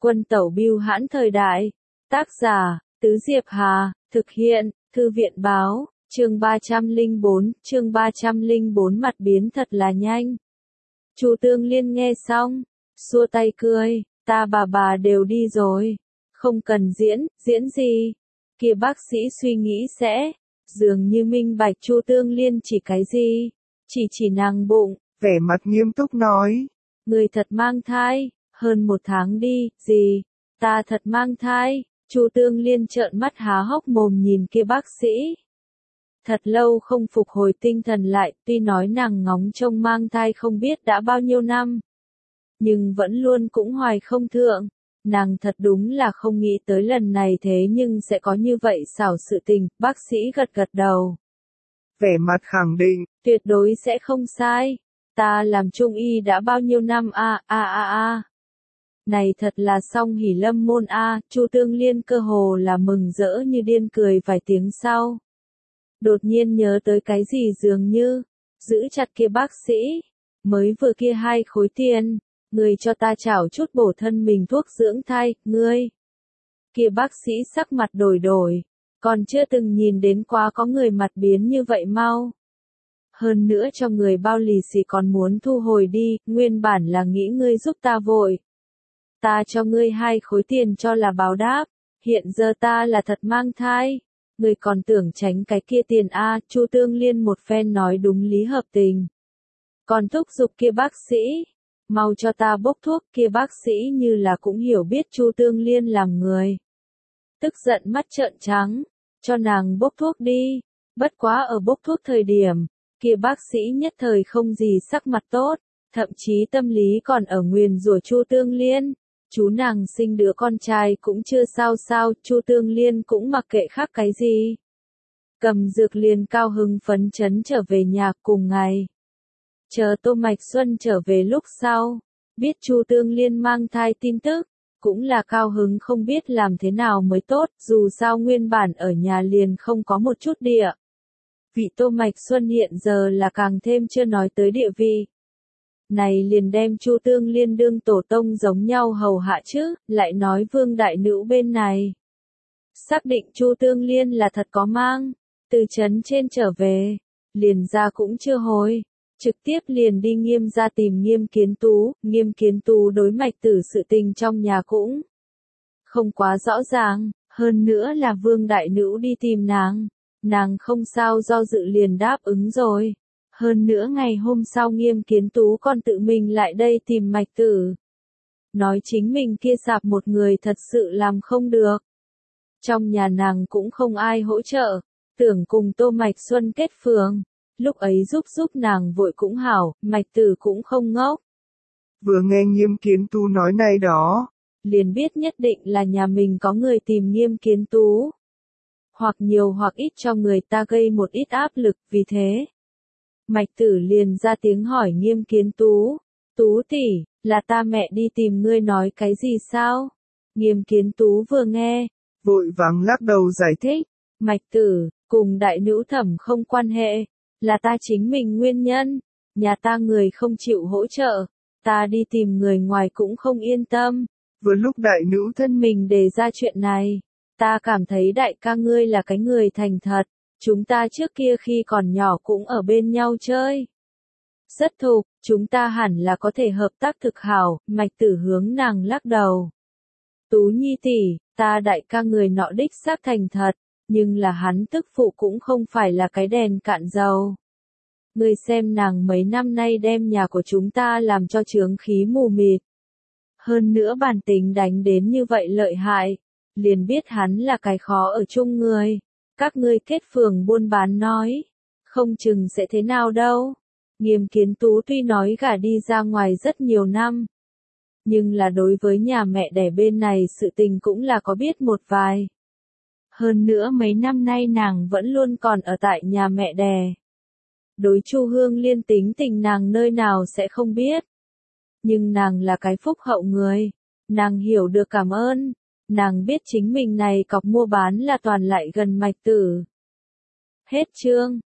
Quân tẩu bưu hãn thời đại. Tác giả, Tứ Diệp Hà, thực hiện, Thư viện báo, chương 304, mặt biến thật là nhanh. Chu Tương Liên nghe xong, xua tay cười, ta bà đều đi rồi. Không cần diễn gì. Kia bác sĩ suy nghĩ sẽ, dường như minh bạch Chu Tương Liên chỉ cái gì, chỉ nàng bụng, vẻ mặt nghiêm túc nói. Người thật mang thai, hơn 1 tháng đi, gì, ta thật mang thai, Chu Tương Liên trợn mắt há hốc mồm nhìn kia bác sĩ. Thật lâu không phục hồi tinh thần lại, tuy nói nàng ngóng trông mang thai không biết đã bao nhiêu năm. Nhưng vẫn luôn cũng hoài không thượng, nàng thật đúng là không nghĩ tới lần này thế nhưng sẽ có như vậy xảo sự tình, bác sĩ gật đầu. Vẻ mặt khẳng định, tuyệt đối sẽ không sai, ta làm trung y đã bao nhiêu năm Này thật là song hỷ lâm môn Chu Tương Liên cơ hồ là mừng rỡ như điên cười vài tiếng sau. Đột nhiên nhớ tới cái gì dường như, giữ chặt kia bác sĩ, mới vừa kia 2 khối tiền, người cho ta chảo chút bổ thân mình thuốc dưỡng thai, ngươi. Kia bác sĩ sắc mặt đổi, còn chưa từng nhìn đến quá có người mặt biến như vậy mau. Hơn nữa cho người bao lì xì còn muốn thu hồi đi, nguyên bản là nghĩ ngươi giúp ta vội. Ta cho ngươi 2 khối tiền cho là báo đáp, hiện giờ ta là thật mang thai. Người còn tưởng tránh cái kia tiền Chu Tương Liên một phen nói đúng lý hợp tình. Còn thúc giục kia bác sĩ, mau cho ta bốc thuốc, kia bác sĩ như là cũng hiểu biết Chu Tương Liên làm người. Tức giận mắt trợn trắng, cho nàng bốc thuốc đi, bất quá ở bốc thuốc thời điểm, kia bác sĩ nhất thời không gì sắc mặt tốt, thậm chí tâm lý còn ở nguyền rủa Chu Tương Liên. Chú nàng sinh đứa con trai cũng chưa sao, Chu Tương Liên cũng mặc kệ khác cái gì. Cầm dược liền cao hứng phấn chấn trở về nhà cùng ngày. Chờ Tô Mạch Xuân trở về lúc sau, biết Chu Tương Liên mang thai tin tức, cũng là cao hứng không biết làm thế nào mới tốt, dù sao nguyên bản ở nhà liền không có một chút địa. Vị Tô Mạch Xuân hiện giờ là càng thêm chưa nói tới địa vị. Này liền đem Chu Tương Liên đương tổ tông giống nhau hầu hạ chứ, lại nói Vương đại nữ bên này. Xác định Chu Tương Liên là thật có mang, từ trấn trên trở về, liền ra cũng chưa hối, trực tiếp liền đi Nghiêm ra tìm Nghiêm Kiến Tú đối Mạch Tử sự tình trong nhà cũng không quá rõ ràng, hơn nữa là Vương đại nữ đi tìm nàng không sao do dự liền đáp ứng rồi. Hơn nữa ngày hôm sau Nghiêm Kiến Tú còn tự mình lại đây tìm Mạch Tử. Nói chính mình kia sạp một người thật sự làm không được. Trong nhà nàng cũng không ai hỗ trợ, tưởng cùng Tô Mạch Xuân kết phường. Lúc ấy giúp nàng vội cũng hảo, Mạch Tử cũng không ngốc. Vừa nghe Nghiêm Kiến Tú nói này đó, liền biết nhất định là nhà mình có người tìm Nghiêm Kiến Tú. Hoặc nhiều hoặc ít cho người ta gây một ít áp lực, vì thế. Mạch Tử liền ra tiếng hỏi Nghiêm Kiến Tú, Tú tỷ, là ta mẹ đi tìm ngươi nói cái gì sao? Nghiêm Kiến Tú vừa nghe, vội vàng lắc đầu giải thích, Mạch Tử, cùng đại nữ thẩm không quan hệ, là ta chính mình nguyên nhân, nhà ta người không chịu hỗ trợ, ta đi tìm người ngoài cũng không yên tâm. Vừa lúc đại nữ thân mình đề ra chuyện này, ta cảm thấy đại ca ngươi là cái người thành thật. Chúng ta trước kia khi còn nhỏ cũng ở bên nhau chơi. Rất thục, chúng ta hẳn là có thể hợp tác thực hảo, Mạch Tử hướng nàng lắc đầu. Tú Nhi tỷ, ta đại ca người nọ đích xác thành thật, nhưng là hắn tức phụ cũng không phải là cái đèn cạn dầu. Ngươi xem nàng mấy năm nay đem nhà của chúng ta làm cho chướng khí mù mịt. Hơn nữa bản tính đánh đến như vậy lợi hại, liền biết hắn là cái khó ở chung người. Các ngươi kết phường buôn bán nói, không chừng sẽ thế nào đâu. Nghiêm Kiến Tú tuy nói gả đi ra ngoài rất nhiều năm, nhưng là đối với nhà mẹ đẻ bên này sự tình cũng là có biết một vài. Hơn nữa mấy năm nay nàng vẫn luôn còn ở tại nhà mẹ đẻ. Đối Chu Hương Liên tính tình nàng nơi nào sẽ không biết. Nhưng nàng là cái phúc hậu người, nàng hiểu được cảm ơn. Nàng biết chính mình này cọc mua bán là toàn lại gần Mạch Tử. Hết chương.